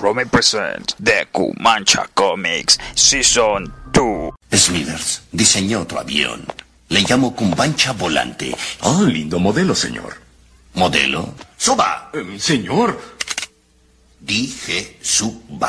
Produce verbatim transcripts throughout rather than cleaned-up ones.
Romy present The Kumancha Comics Season dos. Smithers diseñó otro avión. Le llamo Kumancha Volante. Ah, lindo modelo, señor. ¿Modelo? ¡Suba! Eh, señor. Dije suba.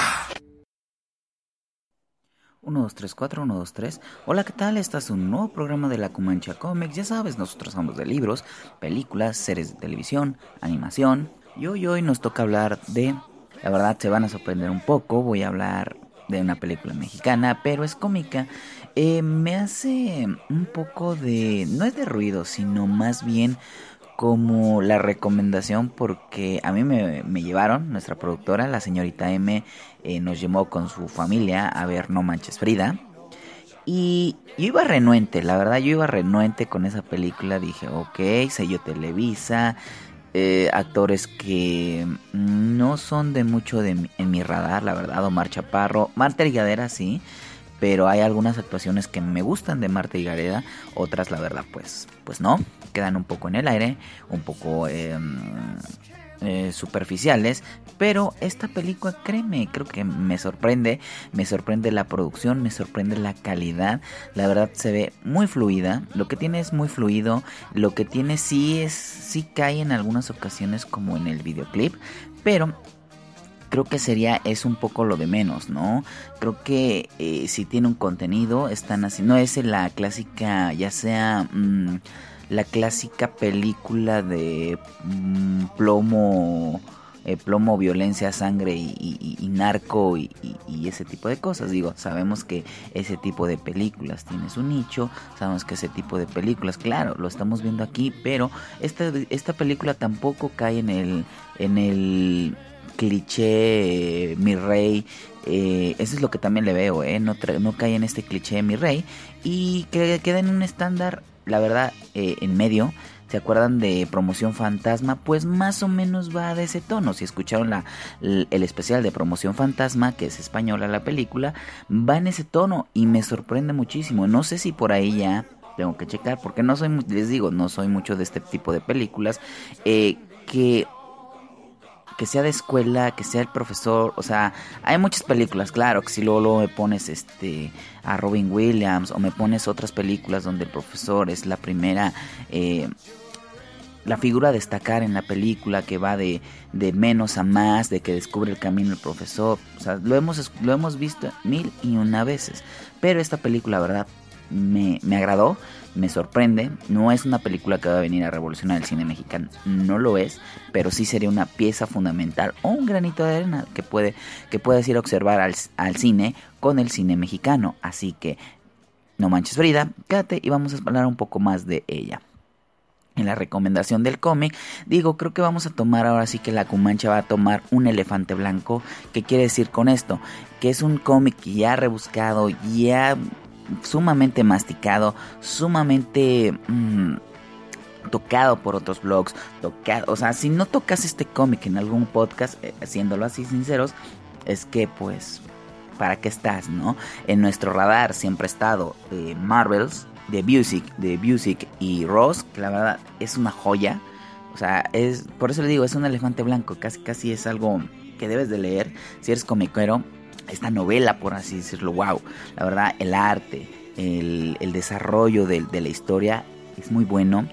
uno, dos, tres, cuatro, uno, dos, tres. Hola, ¿qué tal? Este es un nuevo programa de la Kumancha Comics. Ya sabes, nosotros hablamos de libros, películas, series de televisión, animación. Y hoy, hoy nos toca hablar de... La verdad, se van a sorprender un poco. Voy a hablar de una película mexicana, pero es cómica. Eh, me hace un poco de... No es de ruido, sino más bien como la recomendación, porque a mí me, me llevaron, nuestra productora, la señorita M, eh, nos llevó con su familia a ver No Manches Frida. Y yo iba renuente, la verdad, yo iba renuente con esa película. Dije, ok, sello Televisa, eh, actores que no son de mucho de mi, en mi radar, la verdad. Omar Chaparro, Marta Higadera sí, pero hay algunas actuaciones que me gustan de Marta Higareda, otras la verdad pues, pues no, quedan un poco en el aire, un poco eh, eh, superficiales, pero esta película, créeme, creo que me sorprende, me sorprende la producción, me sorprende la calidad, la verdad se ve muy fluida, lo que tiene es muy fluido, lo que tiene sí es, sí cae en algunas ocasiones como en el videoclip, pero... creo que sería, es un poco lo de menos, ¿no? Creo que eh, si tiene un contenido, están así, no es la clásica, ya sea mmm, la clásica película de mmm, plomo, eh, plomo, violencia, sangre y, y, y narco y, y, y ese tipo de cosas. Digo, sabemos que ese tipo de películas tiene su nicho, sabemos que ese tipo de películas, claro, lo estamos viendo aquí, pero esta, esta película tampoco cae en el, en el cliché, eh, mi rey, eh, eso es lo que también le veo, eh, no, tra- no cae en este cliché mi rey y que queda en un estándar, la verdad, eh, en medio. ¿Se acuerdan de Promoción Fantasma? Pues más o menos va de ese tono. Si escucharon la, el, el especial de Promoción Fantasma, que es española la película, va en ese tono y me sorprende muchísimo. No sé si por ahí ya tengo que checar, porque no soy, les digo, no soy mucho de este tipo de películas, eh, que... que sea de escuela, que sea el profesor, o sea, hay muchas películas, claro, que si luego, luego me pones este a Robin Williams o me pones otras películas donde el profesor es la primera, eh, la figura a destacar en la película, que va de, de menos a más, de que descubre el camino el profesor, o sea, lo hemos, lo hemos visto mil y una veces, pero esta película, la verdad, me, me agradó. Me sorprende, no es una película que va a venir a revolucionar el cine mexicano, no lo es, pero sí sería una pieza fundamental o un granito de arena que puede que puedes ir a observar al, al cine con el cine mexicano. Así que No Manches Frida, quédate y vamos a hablar un poco más de ella. En la recomendación del cómic, digo, creo que vamos a tomar ahora sí que la Kumancha va a tomar un elefante blanco. ¿Qué quiere decir con esto? Que es un cómic ya rebuscado, ya... sumamente masticado, sumamente mmm, tocado por otros blogs, tocado, o sea, si no tocas este cómic en algún podcast, eh, haciéndolo así sinceros, es que pues, ¿para qué estás, no? En nuestro radar siempre ha estado eh, Marvels, de Music, de Music y Ross, que la verdad es una joya, o sea, es, por eso le digo, es un elefante blanco, casi casi es algo que debes de leer si eres comiquero. Esta novela, por así decirlo, wow, la verdad, el arte, el, el desarrollo de, de la historia es muy bueno.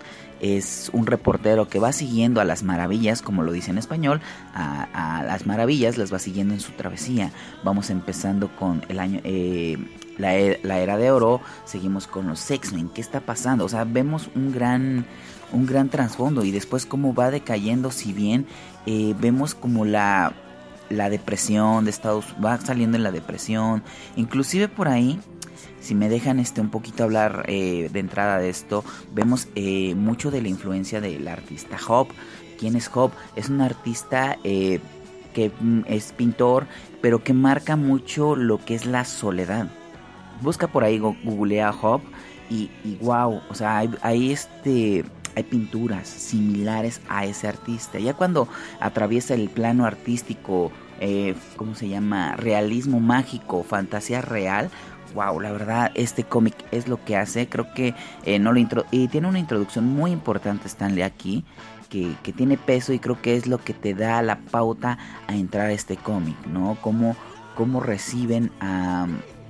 Es un reportero que va siguiendo a las maravillas, como lo dice en español, a, a las maravillas las va siguiendo en su travesía. Vamos empezando con el año, eh, la, la era de oro, seguimos con los X-Men, ¿qué está pasando? O sea, vemos un gran, un gran trasfondo y después cómo va decayendo, si bien eh, vemos como la... la depresión de Estados va saliendo en la depresión, inclusive por ahí, si me dejan este un poquito hablar eh, de entrada de esto, vemos eh, mucho de la influencia del artista Hop. ¿Quién es Hop? Es un artista eh, que es pintor, pero que marca mucho lo que es la soledad. Busca por ahí, googlea Hop y, y wow, o sea, hay, hay este... hay pinturas similares a ese artista. Ya cuando atraviesa el plano artístico, eh, ¿cómo se llama? Realismo mágico, fantasía real. wow, la verdad, este cómic es lo que hace. Creo que eh, no lo intro y tiene una introducción muy importante Stan Lee aquí, que, que tiene peso, y creo que es lo que te da la pauta a entrar a este cómic, ¿no? Cómo, cómo reciben a,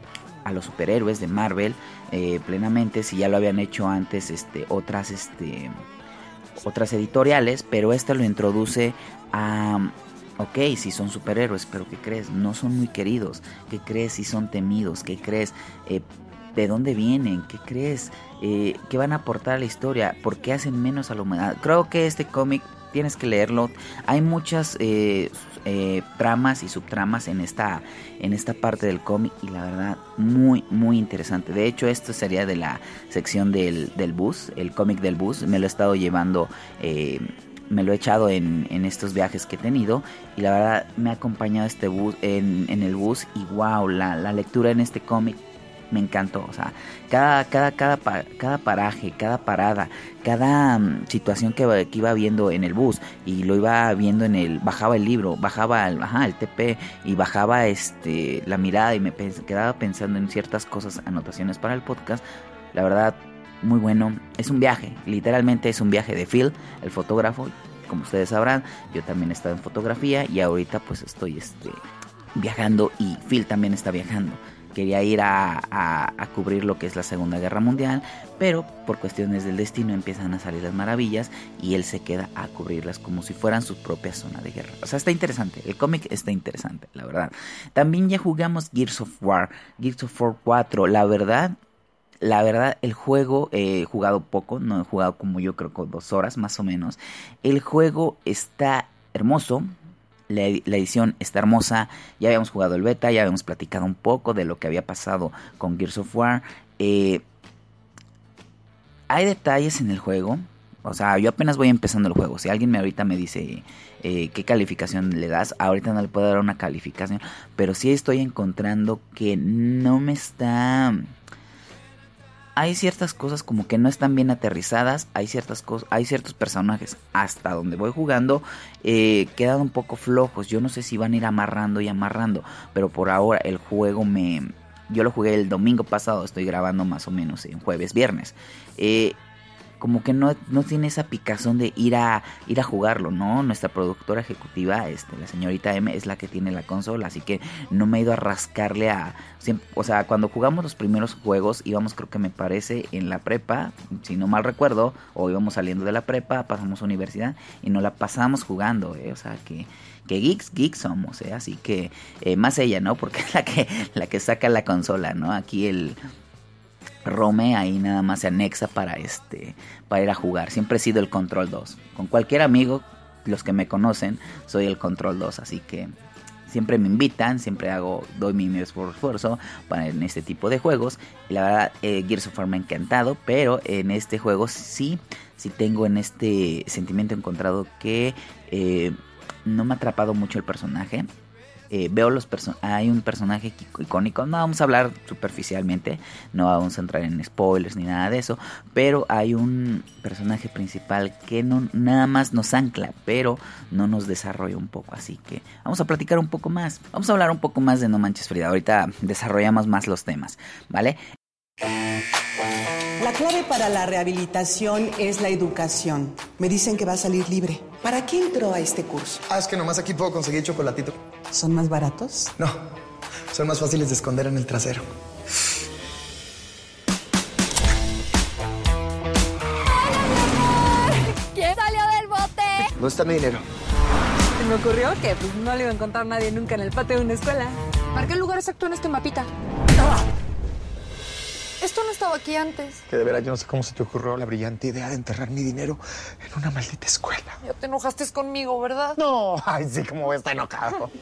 a los superhéroes de Marvel eh, plenamente, si ya lo habían hecho antes este, otras, este, otras editoriales, pero este lo introduce a... Ok, si son superhéroes, pero ¿qué crees? No son muy queridos. ¿Qué crees? Si son temidos. ¿Qué crees? Eh, ¿De dónde vienen? ¿Qué crees? Eh, ¿Qué van a aportar a la historia? ¿Por qué hacen menos a la humanidad? Creo que este cómic tienes que leerlo. Hay muchas eh, eh, tramas y subtramas en esta, en esta parte del cómic, y la verdad, muy, muy interesante. De hecho, esto sería de la sección del, del bus, el cómic del bus. Me lo he estado llevando... Eh, me lo he echado en, en estos viajes que he tenido, y la verdad me ha acompañado este bus en, en el bus, y wow, la, la lectura en este cómic me encantó. O sea, cada, cada, cada, cada paraje, cada parada, cada um, situación que, que iba viendo en el bus, y lo iba viendo en el, bajaba el libro, bajaba el, ajá, el T P, y bajaba este la mirada, y me pens- quedaba pensando en ciertas cosas, anotaciones para el podcast. La verdad, muy bueno. Es un viaje, literalmente es un viaje de Phil, el fotógrafo. Como ustedes sabrán, yo también he estado en fotografía, y ahorita pues estoy este, viajando, y Phil también está viajando. Quería ir a, a, a cubrir lo que es la Segunda Guerra Mundial, pero por cuestiones del destino empiezan a salir las maravillas, y él se queda a cubrirlas como si fueran su propia zona de guerra. O sea, está interesante, el cómic está interesante, la verdad. También ya jugamos Gears of War, Gears of War cuatro, la verdad... La verdad, el juego he jugado poco, no he jugado como yo creo con dos horas más o menos. El juego está hermoso, la, la edición está hermosa. Ya habíamos jugado el beta, ya habíamos platicado un poco de lo que había pasado con Gears of War. Eh, hay detalles en el juego, o sea, yo apenas voy empezando el juego. Si alguien me ahorita me dice eh, qué calificación le das, ahorita no le puedo dar una calificación, pero sí estoy encontrando que no me está... Hay ciertas cosas como que no están bien aterrizadas. Hay ciertas cosas, hay ciertos personajes hasta donde voy jugando eh, quedan un poco flojos. Yo no sé si van a ir amarrando y amarrando, pero por ahora el juego me... Yo lo jugué el domingo pasado, estoy grabando más o menos en jueves, viernes. Eh... Como que no, no tiene esa picazón de ir a ir a jugarlo, ¿no? Nuestra productora ejecutiva, este, la señorita M, es la que tiene la consola, así que no me he ido a rascarle a... Siempre, o sea, cuando jugamos los primeros juegos, íbamos, creo que me parece, en la prepa, si no mal recuerdo, o íbamos saliendo de la prepa, pasamos a universidad, y nos la pasamos jugando, ¿eh? O sea, que... que geeks, geeks somos, ¿eh? Así que eh, más ella, ¿no? Porque es la que, la que saca la consola, ¿no? Aquí el... Rome ahí nada más se anexa para este para ir a jugar. Siempre he sido el Control dos. Con cualquier amigo, los que me conocen, soy el Control dos. Así que siempre me invitan, siempre hago doy mi esfuerzo para en este tipo de juegos. Y la verdad, eh, Gears of War me ha encantado, pero en este juego sí, sí tengo en este sentimiento encontrado que eh, no me ha atrapado mucho el personaje. Eh, veo los person- hay un personaje icónico, no vamos a hablar superficialmente, no vamos a entrar en spoilers ni nada de eso, pero hay un personaje principal que no nada más nos ancla, pero no nos desarrolla un poco, así que vamos a platicar un poco más, vamos a hablar un poco más de No Manches Frida, ahorita desarrollamos más los temas, ¿vale? La clave para la rehabilitación es la educación. Me dicen que va a salir libre. ¿Para qué entró a este curso? Ah, es que nomás aquí puedo conseguir chocolatito. ¿Son más baratos? No, son más fáciles de esconder en el trasero. ¿Quién salió del bote? ¿Dónde está mi dinero? Se me ocurrió que pues, no le iba a encontrar nadie nunca en el patio de una escuela. Marqué el lugar exacto en este mapita. Esto no estaba aquí antes. Que de veras yo no sé cómo se te ocurrió la brillante idea de enterrar mi dinero en una maldita escuela. Ya te enojaste conmigo, ¿verdad? No, ay, sí, como voy a estar enojado.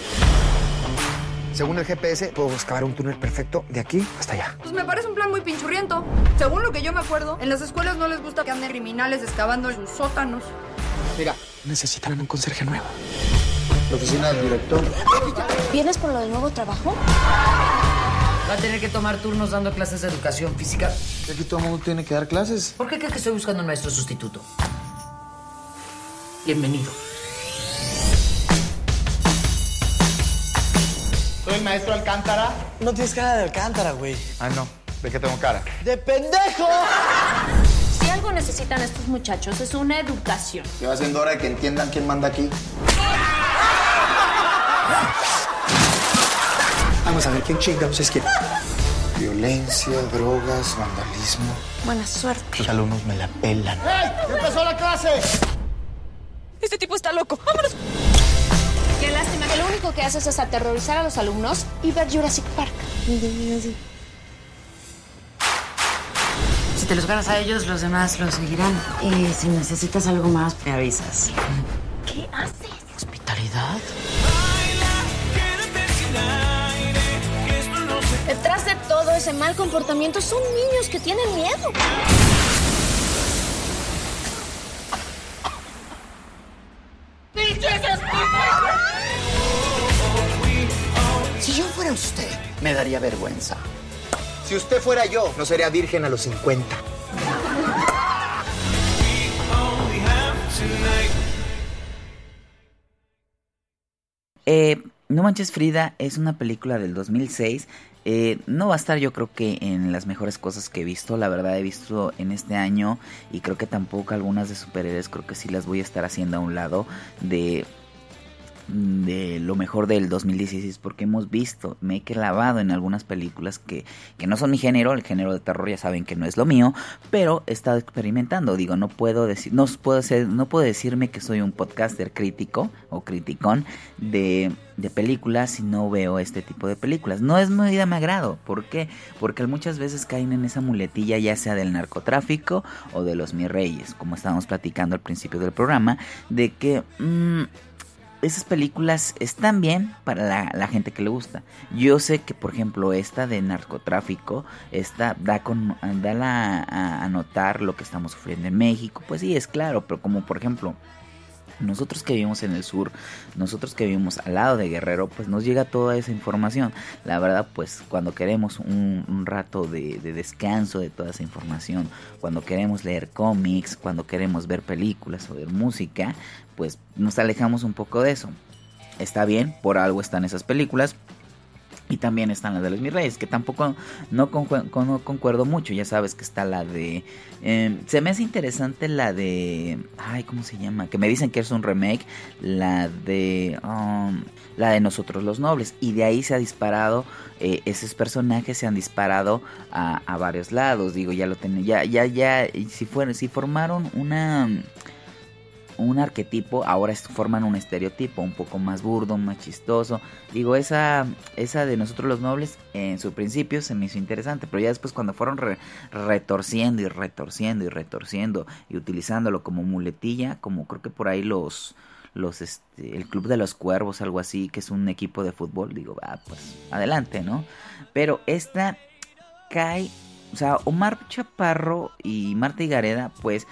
Según el G P S, puedo excavar un túnel perfecto de aquí hasta allá. Pues me parece un plan muy pinchurriento. Según lo que yo me acuerdo, en las escuelas no les gusta que anden criminales excavando sus sótanos. Mira, necesitarán un conserje nuevo. La oficina del director. ¿Vienes por lo del nuevo trabajo? Va a tener que tomar turnos dando clases de educación física. Aquí todo el mundo tiene que dar clases. ¿Por qué crees que estoy buscando un maestro sustituto? Bienvenido. Soy el maestro Alcántara? No tienes cara de Alcántara, güey. Ah, no. ¿De qué tengo cara? ¡De pendejo! Si algo necesitan estos muchachos es una educación. Ya va siendo hora de que entiendan quién manda aquí. Vamos a ver quién chingados es quién. Violencia, drogas, vandalismo. Buena suerte. Los alumnos me la pelan. ¡Ey! ¡Ya empezó la clase! Este tipo está loco. ¡Vámonos! Qué lástima que lo único que haces es aterrorizar a los alumnos y ver Jurassic Park. Si te los ganas a ellos, los demás los seguirán. Y si necesitas algo más, me avisas. ¿Qué haces? ¿Hospitalidad? Detrás de todo ese mal comportamiento son niños que tienen miedo. Si yo fuera usted, me daría vergüenza. Si usted fuera yo, no sería virgen a los cincuenta. Eh, No Manches Frida es una película del dos mil seis. Eh, no va a estar, yo creo que en las mejores cosas que he visto. La verdad he visto en este año, y creo que tampoco algunas de superhéroes. Creo que sí las voy a estar haciendo a un lado de, de lo mejor del dos mil dieciséis, porque hemos visto, me he clavado en algunas películas que, que no son mi género. El género de terror ya saben que no es lo mío, pero he estado experimentando. Digo, no puedo decir, no puedo ser, no puedo decirme que soy un podcaster crítico o criticón de, de películas si no veo este tipo de películas. No es muy de mi agrado. ¿Por qué? Porque muchas veces caen en esa muletilla, ya sea del narcotráfico o de los mis reyes, como estábamos platicando al principio del programa, de que mmm, esas películas están bien para la, la gente que le gusta. Yo sé que, por ejemplo, esta de narcotráfico, esta da, con, da la, a, a notar lo que estamos sufriendo en México. Pues sí, es claro, pero como por ejemplo, nosotros que vivimos en el sur, nosotros que vivimos al lado de Guerrero, pues nos llega toda esa información. La verdad, pues cuando queremos un, un rato de, de descanso de toda esa información, cuando queremos leer cómics, cuando queremos ver películas o ver música, pues nos alejamos un poco de eso. Está bien, por algo están esas películas. Y también están las de los mis reyes, que tampoco no, concu- no concuerdo mucho. Ya sabes que está la de... Eh, se me hace interesante la de... Ay, ¿cómo se llama? Que me dicen que es un remake. La de... Um, la de Nosotros los Nobles. Y de ahí se ha disparado... Eh, esos personajes se han disparado a, a varios lados. Digo, ya lo tienen... Ya, ya, ya... Si, fueron, si formaron una... un arquetipo, ahora forman un estereotipo un poco más burdo, más chistoso. Digo, esa esa de Nosotros los Nobles en su principio se me hizo interesante, pero ya después cuando fueron re, retorciendo y retorciendo y retorciendo y utilizándolo como muletilla, como creo que por ahí los los este el Club de los Cuervos, algo así, que es un equipo de fútbol, digo, va, pues adelante, ¿no? Pero esta cae, o sea, Omar Chaparro y Marta Higareda, pues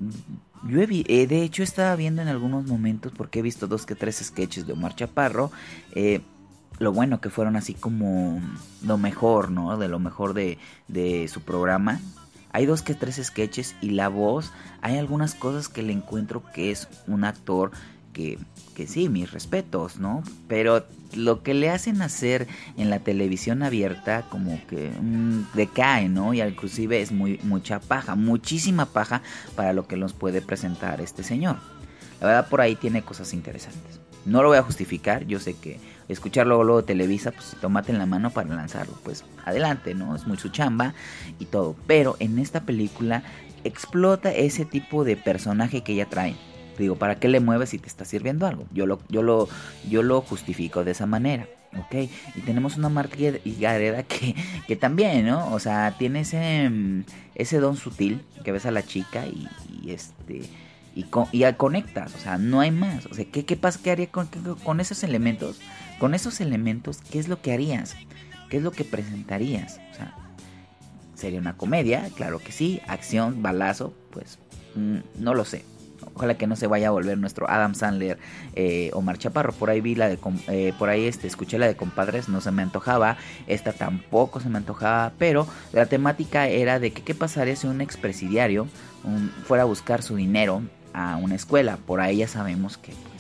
yo he vi, eh, de hecho estaba viendo en algunos momentos, porque he visto dos que tres sketches de Omar Chaparro, eh, lo bueno que fueron así como lo mejor, ¿no? De lo mejor de, de su programa. Hay dos que tres sketches y la voz, hay algunas cosas que le encuentro que es un actor que, que sí, mis respetos, ¿no? Pero lo que le hacen hacer en la televisión abierta como que mmm, decae, ¿no? Y inclusive es muy mucha paja, muchísima paja para lo que nos puede presentar este señor. La verdad, por ahí tiene cosas interesantes. No lo voy a justificar, yo sé que escuchar luego, luego Televisa, pues tómate en la mano para lanzarlo, pues adelante, ¿no? Es muy su chamba y todo. Pero en esta película explota ese tipo de personaje que ella trae. Digo, ¿para qué le mueves si te está sirviendo algo? Yo lo, yo lo, yo lo justifico de esa manera, ¿ok? Y tenemos una Marta Higareda que, que también, ¿no? O sea, tiene ese, ese don sutil que ves a la chica y, y este... Y, con, y conectas, o sea, no hay más. O sea, ¿qué, qué pasa? ¿Qué haría con, con esos elementos? Con esos elementos, ¿qué es lo que harías? ¿Qué es lo que presentarías? O sea, ¿sería una comedia? Claro que sí. Acción, balazo, pues mmm, no lo sé. Ojalá que no se vaya a volver nuestro Adam Sandler, eh, Omar Chaparro. Por ahí vi la de, eh, por ahí este, escuché la de Compadres, no se me antojaba. Esta tampoco se me antojaba, pero la temática era de que qué pasaría si un expresidiario un, fuera a buscar su dinero a una escuela. Por ahí ya sabemos que pues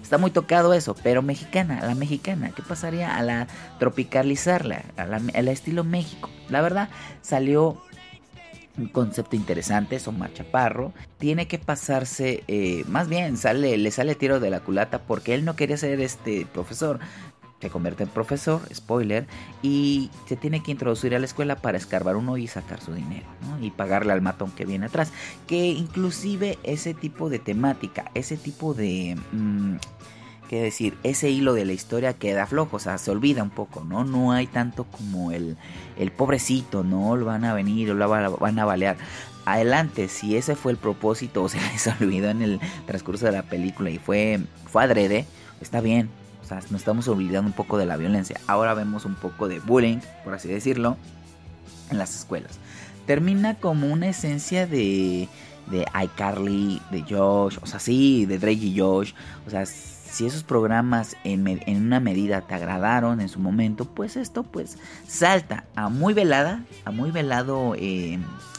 está muy tocado eso, pero mexicana, la mexicana, ¿qué pasaría a la tropicalizarla, a la, a la estilo México? La verdad, salió un concepto interesante. Omar Chaparro tiene que pasarse, eh, más bien sale, le sale tiro de la culata porque él no quería ser este profesor. Se convierte en profesor, spoiler, y se tiene que introducir a la escuela para escarbar uno y sacar su dinero, ¿no? Y pagarle al matón que viene atrás. Que inclusive ese tipo de temática, ese tipo de... Mmm, ¿qué decir? Ese hilo de la historia queda flojo, o sea, se olvida un poco, ¿no? No hay tanto como el, el pobrecito, ¿no? Lo van a venir o lo van a balear. Adelante, si ese fue el propósito o se les olvidó en el transcurso de la película y fue, fue adrede, está bien. O sea, nos estamos olvidando un poco de la violencia. Ahora vemos un poco de bullying, por así decirlo, en las escuelas. Termina como una esencia de, de iCarly, de Josh, o sea, sí, de Drake y Josh. O sea, si esos programas en, en una medida te agradaron en su momento, pues esto pues salta a muy velada, a muy velado... Eh,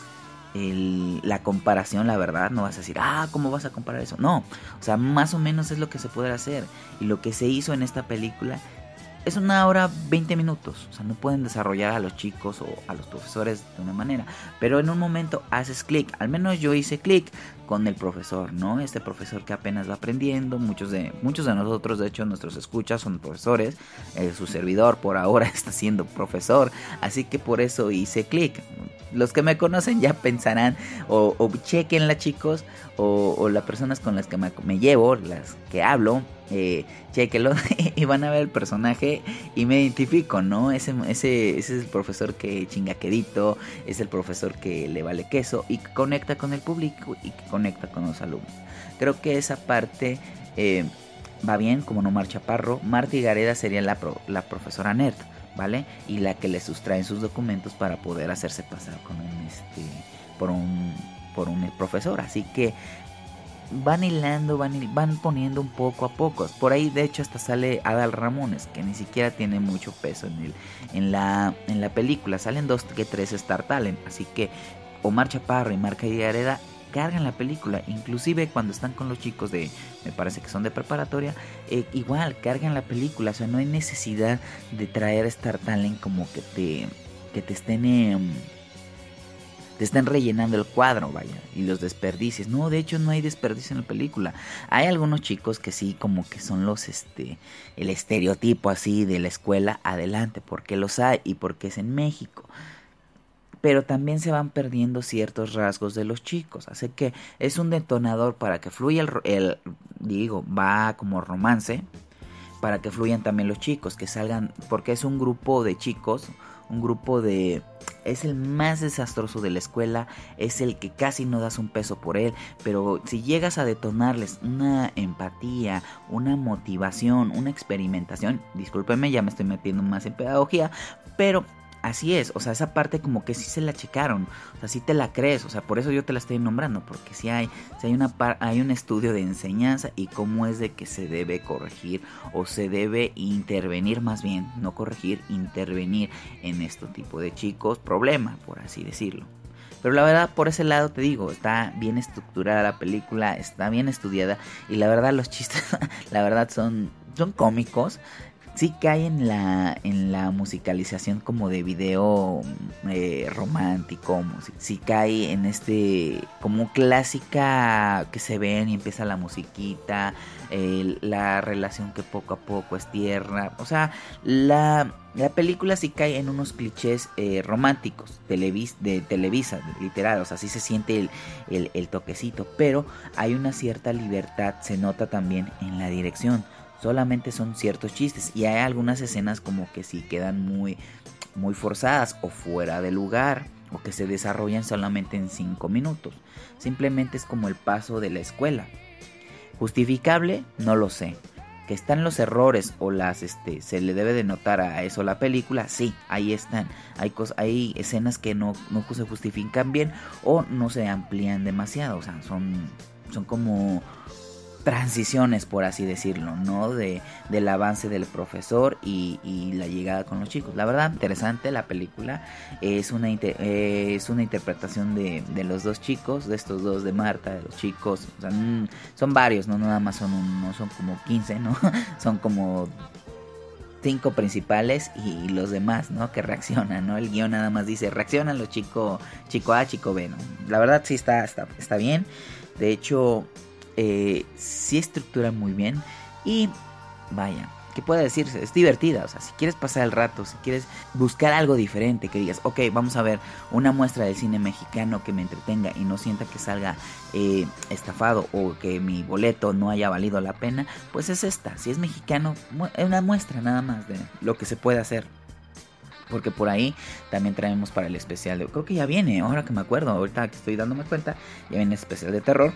El, la comparación, la verdad, no vas a decir, ah, ¿cómo vas a comparar eso? No, o sea, más o menos es lo que se puede hacer. Y lo que se hizo en esta película es una hora veinte minutos. O sea, no pueden desarrollar a los chicos o a los profesores de una manera, pero en un momento haces clic. Al menos yo hice clic con el profesor, ¿no? Este profesor que apenas va aprendiendo. Muchos de, muchos de nosotros, de hecho, nuestros escuchas son profesores. eh, Su servidor por ahora está siendo profesor, así que por eso hice clic. Los que me conocen ya pensarán, o, o chequenla, chicos, o, o las personas con las que me, me llevo, las que hablo, eh, chequenlo y van a ver el personaje y me identifico, ¿no? Ese, ese, ese es el profesor que chinga quedito, es el profesor que le vale queso y que conecta con el público y que conecta con los alumnos. Creo que esa parte eh, va bien, como no Omar Chaparro. Marta Gareda sería la, pro, la profesora nerd, ¿vale? Y la que le sustraen sus documentos para poder hacerse pasar con un este por un por un profesor. Así que van hilando, van van poniendo un poco a poco. Por ahí de hecho hasta sale Adal Ramones, que ni siquiera tiene mucho peso en el en la en la película. Salen dos que tres Star Talent, así que Omar Chaparro y Marta Gareda cargan la película, inclusive cuando están con los chicos de, me parece que son de preparatoria, eh, igual cargan la película. O sea, no hay necesidad de traer Star Talent como que te que te estén eh, te estén rellenando el cuadro, vaya, y los desperdicies. No, de hecho no hay desperdicio en la película. Hay algunos chicos que sí, como que son los este el estereotipo así de la escuela, adelante, porque los hay y porque es en México. Pero también se van perdiendo ciertos rasgos de los chicos. Así que es un detonador para que fluya el, el... Digo, va como romance. Para que fluyan también los chicos. Que salgan... Porque es un grupo de chicos. Un grupo de... Es el más desastroso de la escuela. Es el que casi no das un peso por él. Pero si llegas a detonarles una empatía, una motivación, una experimentación... Discúlpeme, ya me estoy metiendo más en pedagogía. Pero... así es, o sea, esa parte como que sí se la checaron, o sea, sí te la crees, o sea, por eso yo te la estoy nombrando, porque sí hay, sí hay, una par, hay un estudio de enseñanza y cómo es de que se debe corregir o se debe intervenir, más bien, no corregir, intervenir en este tipo de chicos, problema, por así decirlo. Pero la verdad, por ese lado te digo, está bien estructurada la película, está bien estudiada y la verdad los chistes, la verdad son, son cómicos. Sí cae en la en la musicalización como de video eh, romántico, sí cae en este como clásica que se ven y empieza la musiquita, eh, la relación que poco a poco es tierna, o sea, la, la película sí cae en unos clichés eh, románticos televis, de Televisa, literal, o sea, sí se siente el, el, el toquecito, pero hay una cierta libertad, se nota también en la dirección. Solamente son ciertos chistes y hay algunas escenas como que sí quedan muy, muy forzadas o fuera de lugar o que se desarrollan solamente en cinco minutos. Simplemente es como el paso de la escuela. ¿Justificable? No lo sé. ¿Que están los errores o las este se le debe de notar a eso la película? Sí, ahí están. Hay cosas, hay escenas que no, no se justifican bien o no se amplían demasiado. O sea, son, son como... transiciones, por así decirlo, ¿no? De, del avance del profesor y, y la llegada con los chicos. La verdad, interesante la película. Es una, inter, eh, es una interpretación de, de los dos chicos, de estos dos, de Marta, de los chicos. O sea, mm, son varios, no nada más son, un, no son como quince, ¿no? Son como cinco principales y los demás, ¿no? Que reaccionan, ¿no? El guión nada más dice, reaccionan los chicos, chico A, chico B, ¿no? La verdad sí está, está, está bien. De hecho... Eh, sí estructura muy bien y vaya, ¿qué puedo decirse? Es divertida, o sea, si quieres pasar el rato, si quieres buscar algo diferente, que digas, ok, vamos a ver una muestra del cine mexicano que me entretenga y no sienta que salga eh, estafado o que mi boleto no haya valido la pena, pues es esta. Si es mexicano, es una muestra nada más de lo que se puede hacer. Porque por ahí también traemos para el especial de, creo que ya viene, ahora que me acuerdo, ahorita que estoy dándome cuenta, ya viene el especial de terror.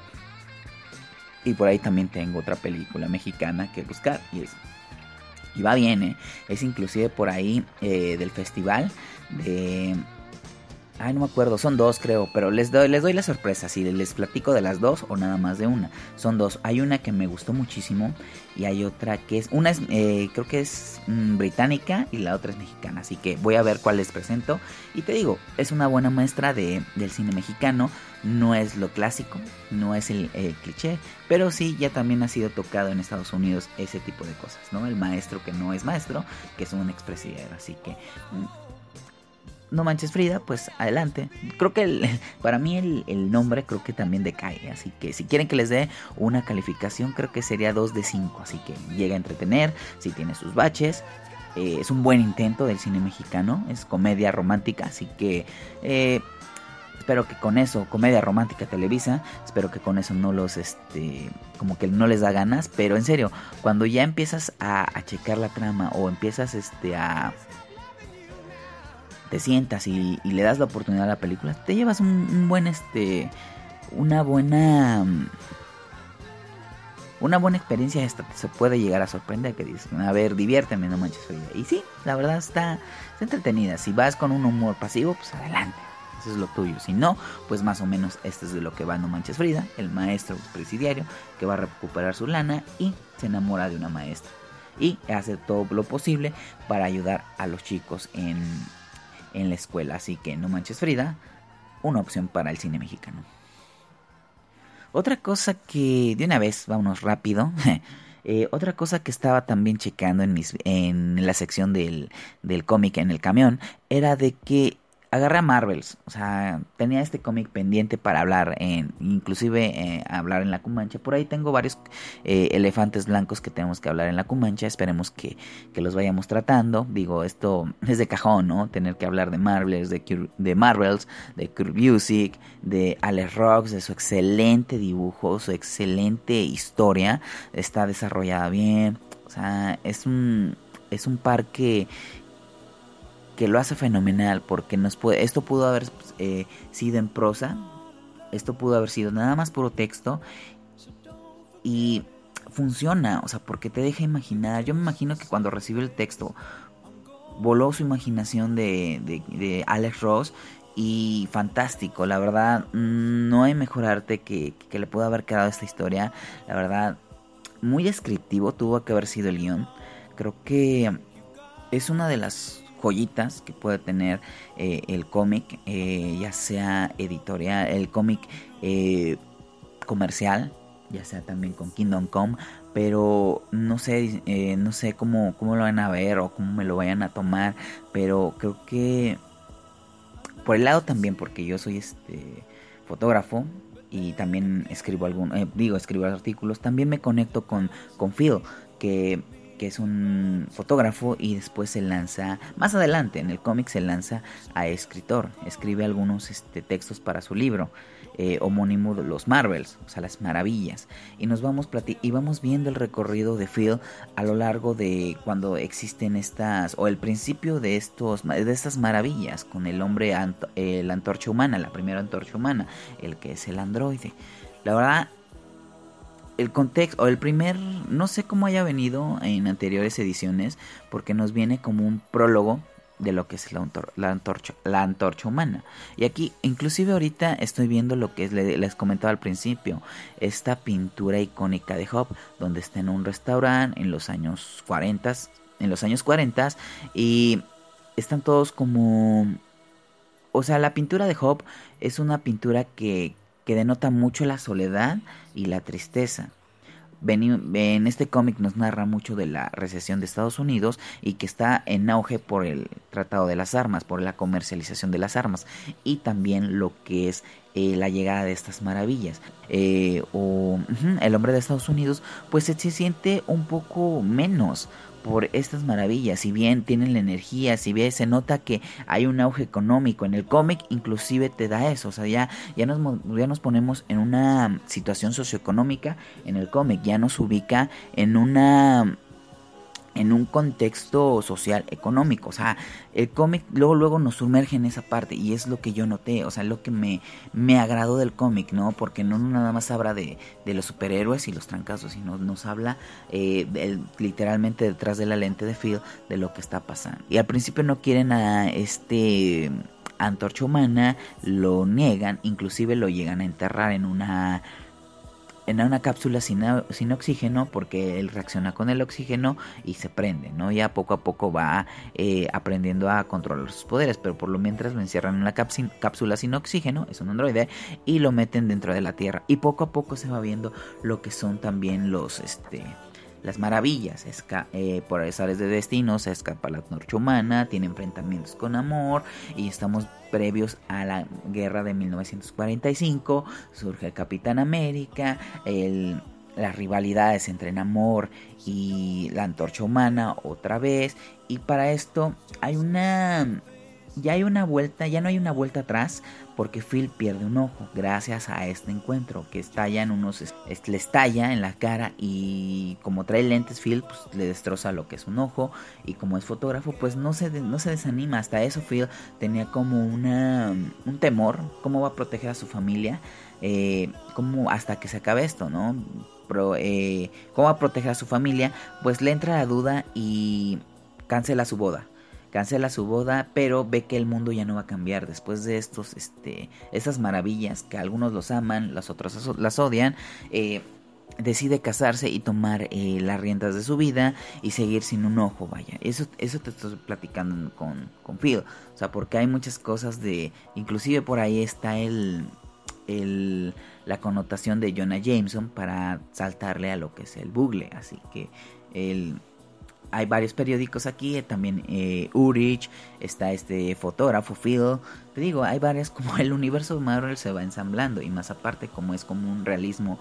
Y por ahí también tengo otra película mexicana que buscar. Y, es, y va bien, ¿eh? Es inclusive por ahí eh, del festival de... Ay, no me acuerdo, son dos creo, pero les doy, les doy la sorpresa, si les platico de las dos o nada más de una. Son dos, hay una que me gustó muchísimo y hay otra que es, una es, eh, creo que es mmm, británica y la otra es mexicana, así que voy a ver cuál les presento. Y te digo, es una buena muestra de, del cine mexicano, no es lo clásico, no es el, el cliché, pero sí ya también ha sido tocado en Estados Unidos ese tipo de cosas, ¿no? El maestro que no es maestro, que es un expresidiario, así que... No Manches Frida, pues adelante. Creo que el, para mí el, el nombre creo que también decae. Así que si quieren que les dé una calificación, creo que sería dos de cinco. Así que llega a entretener, si tiene sus baches. Eh, es un buen intento del cine mexicano. Es comedia romántica, así que... Eh, espero que con eso, comedia romántica Televisa, espero que con eso no los, este, como que no les da ganas. Pero en serio, cuando ya empiezas a, a checar la trama o empiezas este a... te sientas y, y le das la oportunidad a la película, te llevas un, un buen este una buena una buena experiencia. Esta se puede llegar a sorprender, que dices, a ver, diviérteme, No Manches Frida. Y sí, la verdad está, está entretenida. Si vas con un humor pasivo, pues adelante, eso es lo tuyo. Si no, pues más o menos esto es de lo que va No Manches Frida, el maestro presidiario que va a recuperar su lana y se enamora de una maestra y hace todo lo posible para ayudar a los chicos en en la escuela. Así que No Manches Frida, una opción para el cine mexicano. Otra cosa que, de una vez, vámonos rápido. eh, otra cosa que estaba también checando en, mis, en la sección del, del cómic en el camión, era de que agarré a Marvels. O sea, tenía este cómic pendiente para hablar, en, inclusive eh, hablar en la Cumancha. Por ahí tengo varios eh, elefantes blancos que tenemos que hablar en la Cumancha. Esperemos que, que los vayamos tratando. Digo, esto es de cajón, ¿no? Tener que hablar de Marvels, de, de Marvels, de Kurt Busiek, de Alex Ross, de su excelente dibujo, su excelente historia. Está desarrollada bien. O sea, es un, es un par que... que lo hace fenomenal, porque nos puede, esto pudo haber eh, sido en prosa, esto pudo haber sido nada más puro texto y funciona, o sea, porque te deja imaginar. Yo me imagino que cuando recibió el texto voló su imaginación de, de, de Alex Ross y fantástico, la verdad, no hay mejor arte que, que le pueda haber quedado esta historia. La verdad, muy descriptivo tuvo que haber sido el guión. Creo que es una de las joyitas que puede tener eh, el cómic, eh, ya sea editorial, el cómic eh, comercial, ya sea también con Kingdom Come, pero no sé, eh, no sé cómo, cómo lo van a ver o cómo me lo vayan a tomar, pero creo que por el lado también, porque yo soy este fotógrafo y también escribo algún, eh, digo, escribo artículos, también me conecto con, con Phil, que que es un fotógrafo y después se lanza, más adelante en el cómic se lanza a escritor, escribe algunos este, textos para su libro eh, homónimo de los Marvels, o sea, las maravillas, y nos vamos plati- y vamos viendo el recorrido de Phil a lo largo de cuando existen estas, o el principio de estos, de estas maravillas, con el hombre, anto- eh, la antorcha humana, la primera antorcha humana, el que es el androide. La verdad, el contexto, o el primer, no sé cómo haya venido en anteriores ediciones, porque nos viene como un prólogo de lo que es la, antor- la, antorcha, la antorcha humana. Y aquí, inclusive ahorita estoy viendo lo que es, le, les comentaba al principio, esta pintura icónica de Hope, donde está en un restaurante en los años cuarenta, en los años cuarenta, y están todos como... O sea, la pintura de Hope es una pintura que, que denota mucho la soledad y la tristeza. En este cómic nos narra mucho de la recesión de Estados Unidos y que está en auge por el tratado de las armas, por la comercialización de las armas y también lo que es eh, la llegada de estas maravillas. Eh, o uh-huh, el hombre de Estados Unidos pues se, se siente un poco menos por estas maravillas, si bien tienen la energía, si bien se nota que hay un auge económico en el cómic, inclusive te da eso, o sea, ya, ya, nos, ya nos ponemos en una situación socioeconómica en el cómic, ya nos ubica en una... en un contexto social económico, o sea, el cómic luego luego nos sumerge en esa parte y es lo que yo noté, o sea, lo que me, me agradó del cómic, ¿no? Porque no nada más habla de, de los superhéroes y los trancazos, sino nos habla eh, el, literalmente detrás de la lente de Phil de lo que está pasando. Y al principio no quieren a este antorcha humana, lo niegan, inclusive lo llegan a enterrar en una... en una cápsula sin, sin oxígeno porque él reacciona con el oxígeno y se prende, ¿no? Ya poco a poco va eh, aprendiendo a controlar sus poderes, pero por lo mientras lo encierran en una cápsula, cápsula sin oxígeno, es un androide, y lo meten dentro de la Tierra. Y poco a poco se va viendo lo que son también los... este las maravillas, esca- eh, por azares de destino se escapa la antorcha humana, tiene enfrentamientos con Namor y estamos previos a la guerra de mil novecientos cuarenta y cinco, surge el Capitán América, el, las rivalidades entre Namor y la antorcha humana otra vez, y para esto hay una... ya hay una vuelta, ya no hay una vuelta atrás porque Phil pierde un ojo gracias a este encuentro que estalla en unos, es, le estalla en la cara y como trae lentes Phil pues le destroza lo que es un ojo y como es fotógrafo pues no se, no se desanima, hasta eso Phil tenía como una, un temor, cómo va a proteger a su familia, eh, como hasta que se acabe esto, ¿no? Pero, eh, cómo va a proteger a su familia, pues le entra la duda y cancela su boda. Cancela su boda, pero ve que el mundo ya no va a cambiar después de estos, este, estas maravillas que algunos los aman, los otros las odian. Eh, decide casarse y tomar eh, las riendas de su vida y seguir sin un ojo, vaya. Eso, eso te estoy platicando con, con Phil. O sea, porque hay muchas cosas de, inclusive por ahí está el, el, la connotación de Jonah Jameson para saltarle a lo que es el bugle. Así que el hay varios periódicos aquí, también eh, Urich, está este fotógrafo Phil, te digo, hay varias, como el universo de Marvel se va ensamblando, y más aparte como es como un realismo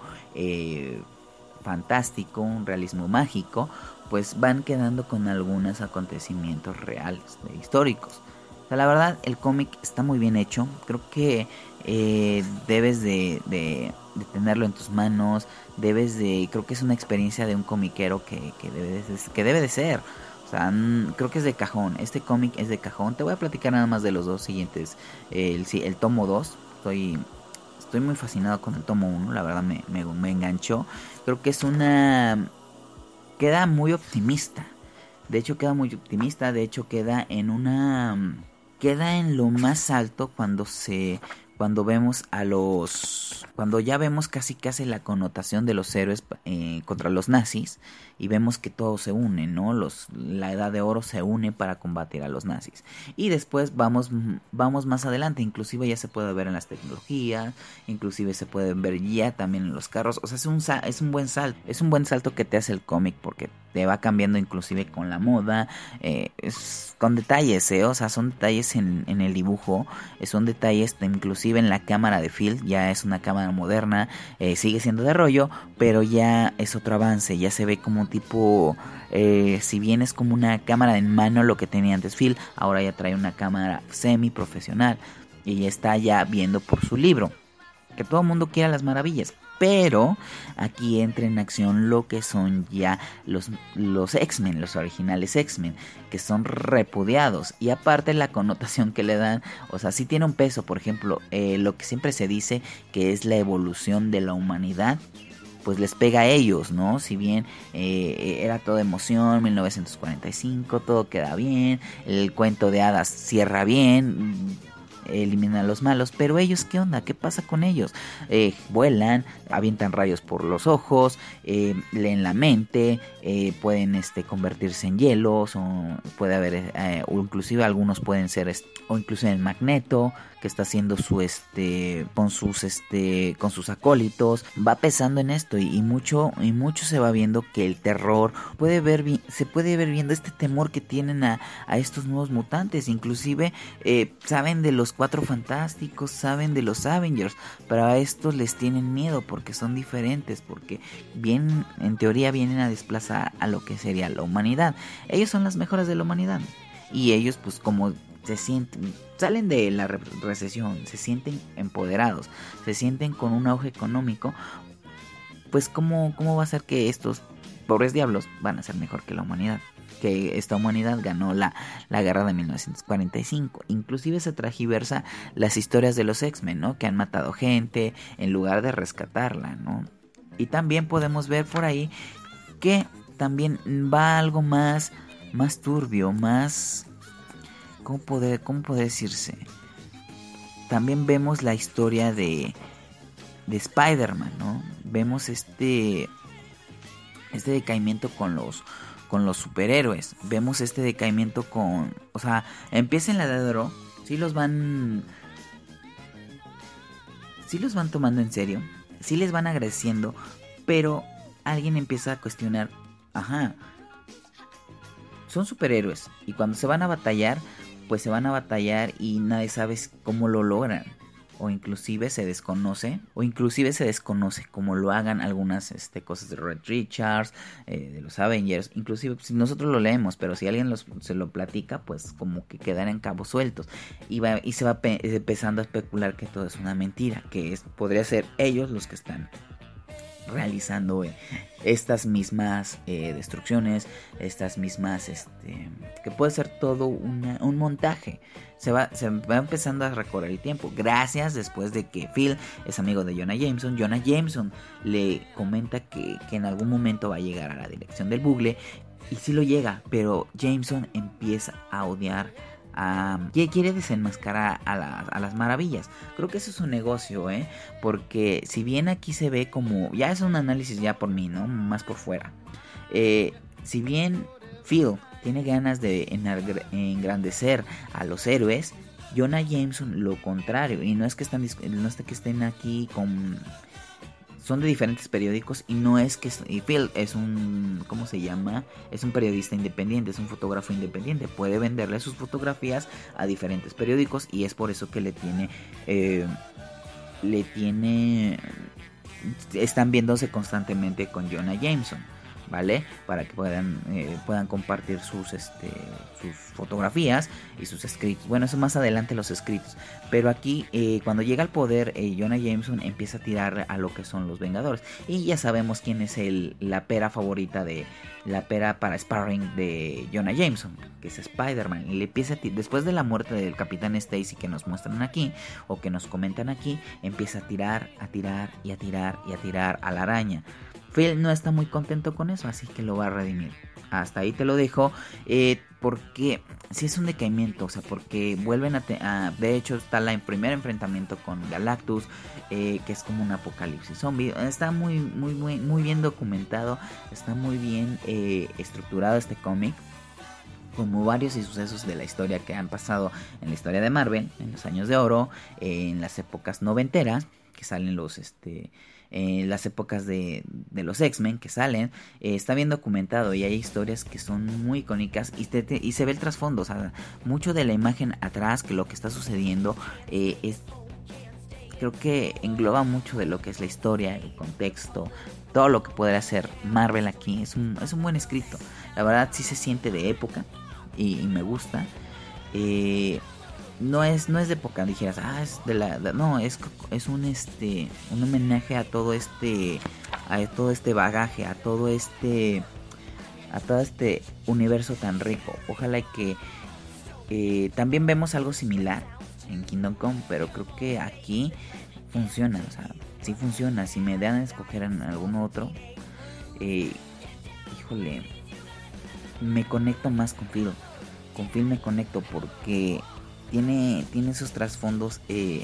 eh, fantástico, un realismo mágico, pues van quedando con algunos acontecimientos reales, eh, históricos. O sea, la verdad, el cómic está muy bien hecho, creo que eh, debes de, de, de tenerlo en tus manos, debes de, creo que es una experiencia de un comiquero que, que, debe, de, que debe de ser, o sea, n- creo que es de cajón, este cómic es de cajón. Te voy a platicar nada más de los dos siguientes, el, el tomo dos, estoy, estoy muy fascinado con el tomo uno, la verdad me, me, me enganchó, creo que es una, queda muy optimista, de hecho queda muy optimista, de hecho queda en una, queda en lo más alto cuando se... Cuando vemos a los... Cuando ya vemos casi casi la connotación de los héroes eh, contra los nazis. Y vemos que todo se une, ¿no? Los, la Edad de Oro se une para combatir a los nazis. Y después vamos, vamos más adelante. Inclusive ya se puede ver en las tecnologías. Inclusive se puede ver ya también en los carros. O sea, es un, es un buen salto. Es un buen salto que te hace el cómic porque te va cambiando inclusive con la moda. Eh, es con detalles, ¿eh? O sea, son detalles en, en el dibujo. Son detalles inclusive en la cámara de Phil, ya es una cámara moderna, eh, sigue siendo de rollo, pero ya es otro avance, ya se ve como un tipo, eh, si bien es como una cámara en mano lo que tenía antes Phil, ahora ya trae una cámara semi profesional y ya está ya viendo por su libro, que todo el mundo quiera las maravillas. Pero aquí entra en acción lo que son ya los, los X-Men, los originales X-Men, que son repudiados. Y aparte la connotación que le dan, o sea, sí tiene un peso. Por ejemplo, eh, lo que siempre se dice que es la evolución de la humanidad pues les pega a ellos, ¿no? Si bien eh, era todo emoción, mil novecientos cuarenta y cinco, todo queda bien, el cuento de hadas cierra bien, elimina a los malos, pero ellos, ¿qué onda? ¿Qué pasa con ellos? Eh, vuelan, avientan rayos por los ojos, eh, leen la mente, eh, pueden este, convertirse en hielos, o puede haber, eh, o inclusive algunos pueden ser, o inclusive en Magneto, que está haciendo su este con sus este con sus acólitos, va pesando en esto y, y mucho y mucho se va viendo que el terror puede ver se puede ver viendo este temor que tienen a, a estos nuevos mutantes, inclusive eh, saben de los Cuatro Fantásticos, saben de los Avengers, pero a estos les tienen miedo porque son diferentes, porque bien en teoría vienen a desplazar a lo que sería la humanidad. Ellos son las mejores de la humanidad y ellos pues como se sienten, salen de la recesión, se sienten empoderados, se sienten con un auge económico, pues ¿cómo, cómo va a ser que estos pobres diablos van a ser mejor que la humanidad? Que esta humanidad ganó la, la guerra de mil novecientos cuarenta y cinco. Inclusive se tragiversa las historias de los X-Men, ¿no? Que han matado gente en lugar de rescatarla, ¿no? Y también podemos ver por ahí que también va algo más, más turbio, más... ¿Cómo puede, cómo puede decirse? También vemos la historia de, de Spider-Man, ¿no? Vemos este, este decaimiento con los, con los superhéroes. Vemos este decaimiento con... O sea, empieza en la edad de oro. Sí los van... Sí los van tomando en serio. Sí les van agradeciendo. Pero alguien empieza a cuestionar... Ajá. Son superhéroes. Y cuando se van a batallar... pues se van a batallar y nadie sabe cómo lo logran, o inclusive se desconoce, o inclusive se desconoce cómo lo hagan algunas este, cosas de Red Richards, eh, de los Avengers, inclusive si nosotros lo leemos, pero si alguien los, se lo platica, pues como que quedan en cabos sueltos, y, va, y se va pe- empezando a especular que todo es una mentira, que es, podría ser ellos los que están realizando eh, estas mismas eh, destrucciones, estas mismas, este, que puede ser todo una, un montaje. Se va, se va empezando a recorrer el tiempo. Gracias después de que Phil es amigo de Jonah Jameson. Jonah Jameson le comenta que, que en algún momento va a llegar a la dirección del bucle. Y sí lo llega, pero Jameson empieza a odiar a... quiere desenmascarar a, la, a las maravillas. Creo que eso es un negocio, ¿eh? Porque si bien aquí se ve como... ya es un análisis ya por mí, ¿no? Más por fuera. Eh, si bien Phil tiene ganas de engrandecer a los héroes, Jonah Jameson lo contrario. Y no es que, están, no es que estén aquí con... son de diferentes periódicos y no es que... y Phil es un... ¿cómo se llama? Es un periodista independiente, es un fotógrafo independiente. Puede venderle sus fotografías a diferentes periódicos y es por eso que le tiene... Eh, le tiene... están viéndose constantemente con Jonah Jameson, ¿vale? Para que puedan eh, puedan compartir sus este sus fotografías y sus escritos. Bueno, eso más adelante, los escritos. Pero aquí eh, cuando llega al poder, eh, Jonah Jameson empieza a tirar a lo que son los Vengadores. Y ya sabemos quién es el la pera favorita de la pera para sparring de Jonah Jameson, que es Spider-Man. Y le empieza a t- después de la muerte del Capitán Stacy que nos muestran aquí o que nos comentan aquí, empieza a tirar, a tirar y a tirar y a tirar a la araña. Phil no está muy contento con eso, así que lo va a redimir. Hasta ahí te lo dejo, eh, porque si sí es un decaimiento, o sea, porque vuelven a, te- a... de hecho está el primer enfrentamiento con Galactus, eh, que es como un apocalipsis zombie. Está muy, muy, muy, muy bien documentado, está muy bien eh, estructurado este cómic, como varios y sucesos de la historia que han pasado en la historia de Marvel, en los años de oro, eh, en las épocas noventeras, que salen los... este Eh, las épocas de, de los X-Men que salen, eh, está bien documentado y hay historias que son muy icónicas y, te, te, y se ve el trasfondo, o sea, mucho de la imagen atrás, que lo que está sucediendo eh, es, creo que engloba mucho de lo que es la historia, el contexto, todo lo que puede hacer Marvel aquí. Es un, es un buen escrito, la verdad sí se siente de época y, y me gusta. eh No es, no es de época, dijeras, ah, es de la, de, no, es, es un este, un homenaje a todo este, a todo este bagaje, a todo este, a todo este universo tan rico. Ojalá que eh, también vemos algo similar en Kingdom Come, pero creo que aquí funciona, o sea, sí funciona. Si me dan a escoger en algún otro, eh, híjole, me conecto más con Phil. Con Phil me conecto porque tiene, tiene esos trasfondos. Eh,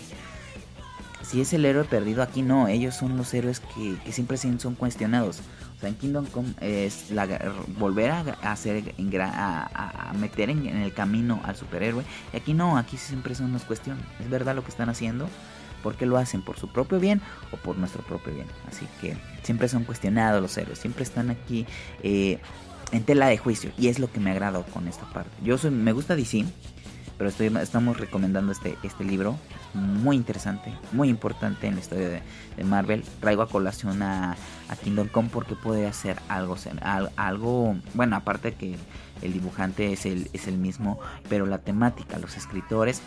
si es el héroe perdido, aquí no. Ellos son los héroes que, que siempre son cuestionados. O sea, en Kingdom Come es la, volver a, a hacer a, a meter en, en el camino al superhéroe. Y aquí no, aquí siempre son las cuestiones. ¿Es verdad lo que están haciendo? ¿Por qué lo hacen? ¿Por su propio bien o por nuestro propio bien? Así que siempre son cuestionados los héroes. Siempre están aquí eh, en tela de juicio. Y es lo que me agrada con esta parte. Yo soy, me gusta D C, pero estoy, estamos recomendando este, este libro. Muy interesante, muy importante en la historia de, de Marvel. Traigo a colación a, a Kingdom Come porque puede hacer algo, algo, bueno, aparte que el dibujante es el, es el mismo, pero la temática, los escritores,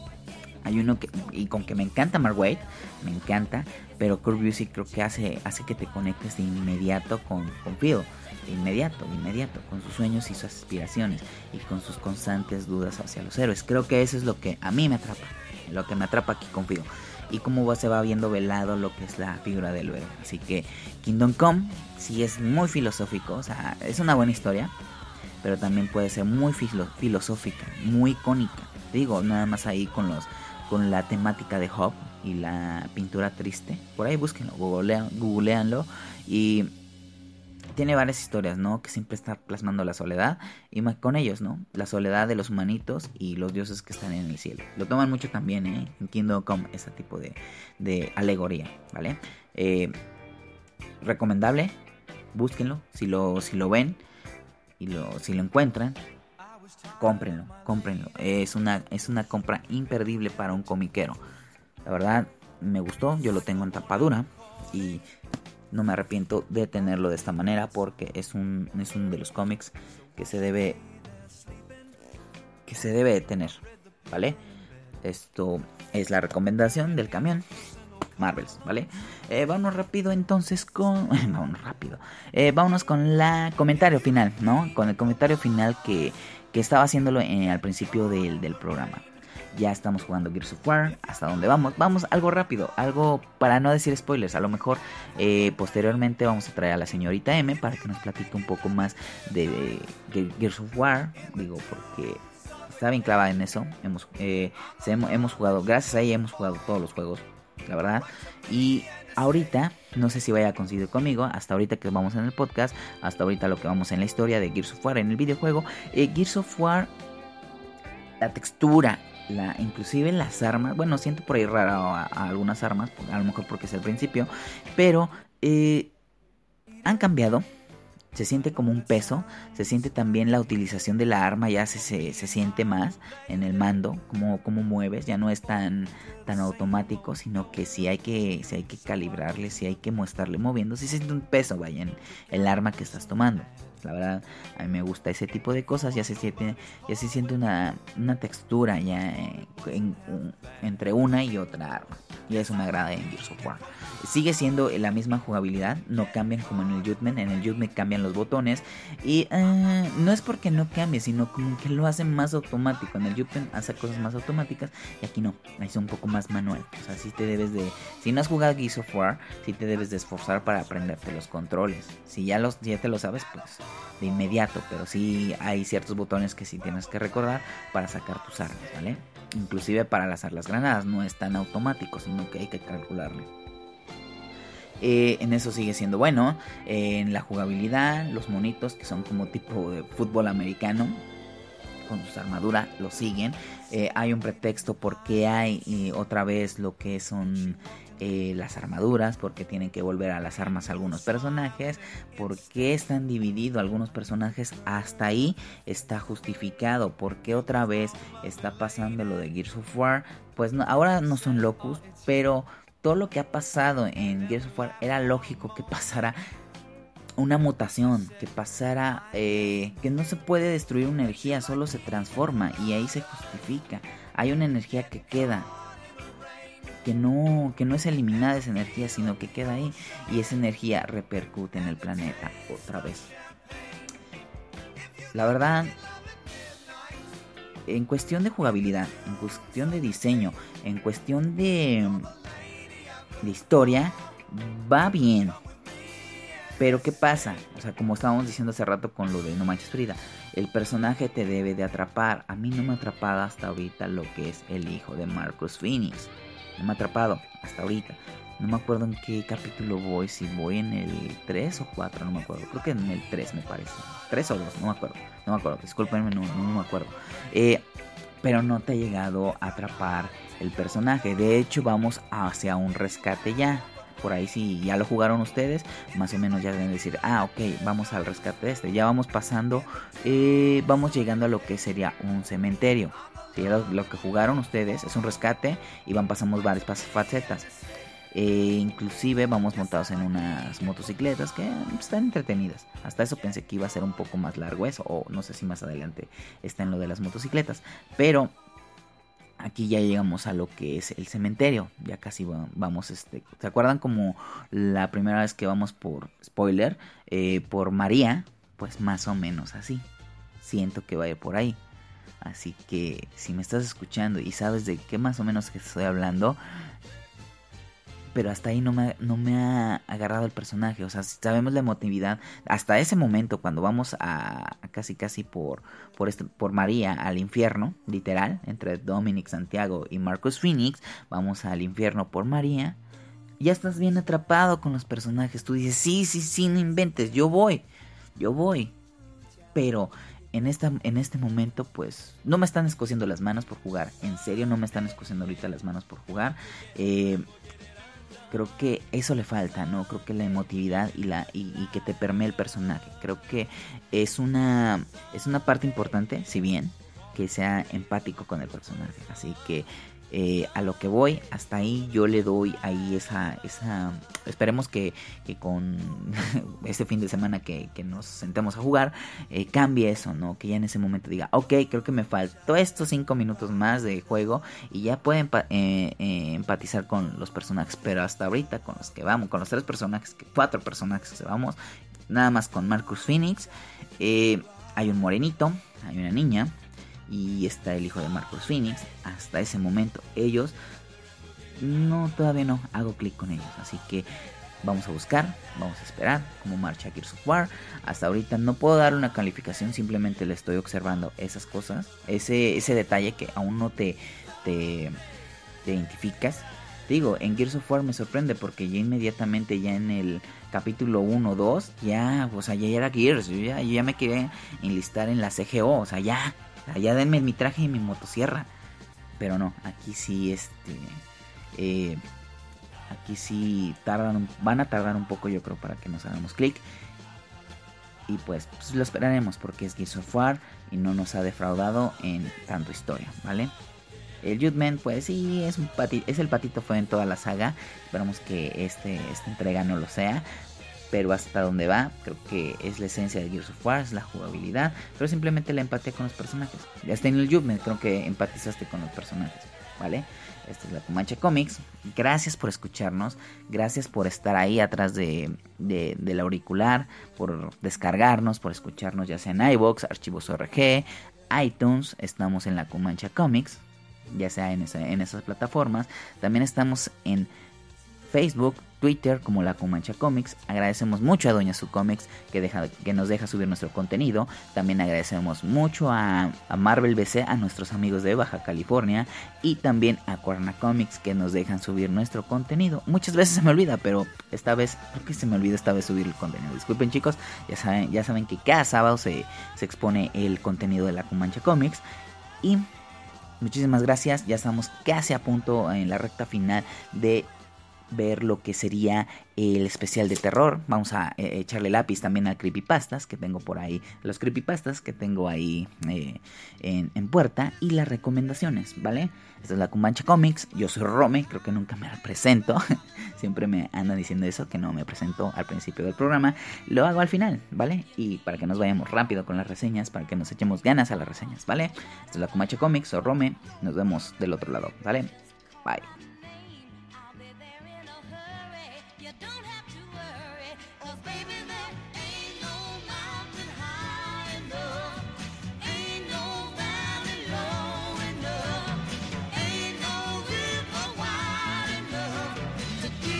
hay uno que, y con que me encanta Mark Waid, me encanta, pero Kurt Busiek creo que hace, hace que te conectes de inmediato con, con Phil, de inmediato, de inmediato, con sus sueños y sus aspiraciones, y con sus constantes dudas hacia los héroes. Creo que eso es lo que a mí me atrapa. Lo que me atrapa aquí con Phil. Y cómo se va viendo velado lo que es la figura del héroe. Así que Kingdom Come sí es muy filosófico. O sea, es una buena historia. Pero también puede ser muy filo- filosófica. Muy icónica. Digo, nada más ahí con los con la temática de Hope y la pintura triste. Por ahí búsquenlo, googlean, googleanlo. Y tiene varias historias, ¿no? Que siempre está plasmando la soledad. Y con ellos, ¿no? La soledad de los humanitos y los dioses que están en el cielo. Lo toman mucho también, ¿eh? En Kingdom Come, ese tipo de, de alegoría, ¿vale? Eh, recomendable. Búsquenlo. Si lo, si lo ven y lo, si lo encuentran, cómprenlo, cómprenlo. Es una, es una compra imperdible para un comiquero. La verdad, me gustó. Yo lo tengo en tapadura. Y no me arrepiento de tenerlo de esta manera porque es un es uno de los cómics que se debe que se debe de tener, ¿vale? Esto es la recomendación del camión Marvels, ¿vale? Eh, vámonos rápido entonces con vámonos rápido. Eh, vámonos con la comentario final, ¿no? Con el comentario final que, que estaba haciéndolo en, al principio del, del programa. Ya estamos jugando Gears of War. ¿Hasta dónde vamos? Vamos algo rápido. Algo para no decir spoilers. A lo mejor eh, posteriormente vamos a traer a la señorita M para que nos platique un poco más de, de, de Gears of War. Digo, porque está bien clavada en eso. Hemos, eh, se, hemos, hemos jugado, gracias a ella hemos jugado todos los juegos, la verdad. Y ahorita, no sé si vaya a coincidir conmigo. Hasta ahorita que vamos en el podcast. Hasta ahorita lo que vamos en la historia de Gears of War en el videojuego. Eh, Gears of War, la textura, La, inclusive las armas, bueno, siento por ahí raro a, a algunas armas, a lo mejor porque es el principio, pero eh, han cambiado. Se siente como un peso, se siente también la utilización de la arma, ya se, se, se siente más en el mando, como, como mueves, ya no es tan, tan automático, sino que si hay que, si hay que calibrarle, si hay que mostrarle moviendo, si se siente un peso, vaya, en el arma que estás tomando. La verdad, a mí me gusta ese tipo de cosas. Ya se siente, ya se siente una, una textura ya en, en, en, entre una y otra arma. Y eso me agrada en Gears of War. Sigue siendo la misma jugabilidad. No cambian como en el Judgment. En el Judgment cambian los botones. Y uh, no es porque no cambie, sino como que lo hacen más automático. En el Judgment hace cosas más automáticas. Y aquí no. Ahí es un poco más manual. O sea, si te debes de... Si no has jugado Gears of War, si te debes de esforzar para aprenderte los controles. Si ya, los, ya te lo sabes, pues de inmediato, pero sí hay ciertos botones que sí tienes que recordar para sacar tus armas, ¿vale? Inclusive para lanzar las granadas, no es tan automático, sino que hay que calcularle. Eh, en eso sigue siendo bueno. Eh, en la jugabilidad, los monitos que son como tipo de fútbol americano, con sus armaduras, lo siguen. Eh, hay un pretexto porque hay eh, otra vez lo que son eh, las armaduras, porque tienen que volver a las armas algunos personajes, porque están divididos algunos personajes, hasta ahí está justificado. Porque otra vez está pasando lo de Gears of War, pues no, ahora no son locos, pero todo lo que ha pasado en Gears of War era lógico que pasara una mutación, que pasara, eh, que no se puede destruir una energía, solo se transforma y ahí se justifica. Hay una energía que queda, que no, que no es eliminada esa energía, sino que queda ahí y esa energía repercute en el planeta otra vez. La verdad, en cuestión de jugabilidad, en cuestión de diseño, en cuestión de de historia va bien. Pero ¿qué pasa? O sea, como estábamos diciendo hace rato con lo de No Manches Frida, el personaje te debe de atrapar. A mí no me ha atrapado hasta ahorita lo que es el hijo de Marcus Phoenix. No me ha atrapado hasta ahorita. No me acuerdo en qué capítulo voy, si voy en el tres o cuatro, no me acuerdo. Creo que en el tres me parece. tres o dos, no me acuerdo. No me acuerdo, discúlpenme, no, no me acuerdo. Eh, pero no te ha llegado a atrapar el personaje. De hecho, vamos hacia un rescate ya. Por ahí si ya lo jugaron ustedes, más o menos ya deben decir, ah, ok, vamos al rescate de este. Ya vamos pasando, eh, vamos llegando a lo que sería un cementerio. Si ya lo, lo que jugaron ustedes es un rescate y van pasamos varias facetas. Eh, inclusive vamos montados en unas motocicletas que están entretenidas. Hasta eso pensé que iba a ser un poco más largo eso, o no sé si más adelante está en lo de las motocicletas. Pero aquí ya llegamos a lo que es el cementerio. Ya casi vamos, este, ¿se acuerdan como la primera vez que vamos por, spoiler, eh, por María? Pues más o menos así. Siento que va a ir por ahí. Así que si me estás escuchando y sabes de qué más o menos que estoy hablando, pero hasta ahí no me, no me ha agarrado el personaje. O sea, sabemos la emotividad. Hasta ese momento, cuando vamos a, a casi casi por por, este, por María al infierno, literal, entre Dominic Santiago y Marcus Phoenix, vamos al infierno por María. Ya estás bien atrapado con los personajes. Tú dices, sí, sí, sí, no inventes, yo voy, yo voy. Pero en, esta, en este momento, pues, no me están escociendo las manos por jugar. En serio, no me están escociendo ahorita las manos por jugar. Eh... Creo que eso le falta, ¿no? Creo que la emotividad y la y, y que te permee el personaje. Creo que es una es una parte importante, si bien que sea empático con el personaje. Así que eh, a lo que voy, hasta ahí yo le doy ahí esa esa esperemos que, que con este fin de semana que, que nos sentemos a jugar eh, cambie eso, ¿no? Que ya en ese momento diga, ok, creo que me faltó estos cinco minutos más de juego y ya pueden eh, eh, empatizar con los personajes. Pero hasta ahorita con los que vamos, con los tres personajes, cuatro personajes que vamos, nada más con Marcus Phoenix, eh, hay un morenito, hay una niña y está el hijo de Marcus Phoenix. Hasta ese momento ellos no, todavía no hago clic con ellos, así que vamos a buscar, vamos a esperar cómo marcha Gears of War. Hasta ahorita no puedo dar una calificación, simplemente le estoy observando esas cosas, ese, ese detalle que aún no te, te, te identificas. Digo, en Gears of War me sorprende porque ya inmediatamente ya en el capítulo uno o dos, ya, o sea, ya era Gears, yo ya, yo ya me quería enlistar en la C G O, o sea, ya, ya denme mi traje y mi motosierra. Pero no, aquí sí, este, eh, aquí sí tardan, van a tardar un poco, yo creo, para que nos hagamos clic. Y pues, pues lo esperaremos porque es Gears of War y no nos ha defraudado en tanto historia, ¿vale? El Judgment, pues sí, es, un pati- es el patito fue en toda la saga. Esperamos que este, esta entrega no lo sea. Pero hasta donde va, creo que es la esencia de Gears of War, es la jugabilidad, pero simplemente la empatía con los personajes. Hasta en el Judgment creo que empatizaste con los personajes, ¿vale? Esta es la Comanche Comics. Gracias por escucharnos, gracias por estar ahí atrás de, de, del auricular, por descargarnos, por escucharnos ya sea en iVoox, Archivos O R G, iTunes. Estamos en la Comanche Comics, ya sea en, esa, en esas plataformas. También estamos en Facebook, Twitter como La Comancha Comics. Agradecemos mucho a Doña Su Comics que, deja, que nos deja subir nuestro contenido. También agradecemos mucho a, a Marvel B C, a nuestros amigos de Baja California, y también a Cuerna Comics que nos dejan subir nuestro contenido. Muchas veces se me olvida, pero esta vez, creo que se me olvida esta vez subir el contenido. Disculpen, chicos, ya saben, ya saben que cada sábado se, se expone el contenido de La Comancha Comics. Y muchísimas gracias, ya estamos casi a punto en la recta final de ver lo que sería el especial de terror. Vamos a eh, echarle lápiz también al creepypastas que tengo por ahí, los creepypastas que tengo ahí eh, en, en puerta, y las recomendaciones, ¿vale? Esta es la Comanche Comics, yo soy Rome, creo que nunca me presento, siempre me andan diciendo eso, que no me presento al principio del programa, lo hago al final, ¿vale? Y para que nos vayamos rápido con las reseñas, para que nos echemos ganas a las reseñas, ¿vale? Esta es la Comanche Comics, soy Rome, nos vemos del otro lado, ¿vale? Bye. To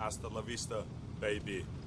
Hasta la vista, baby.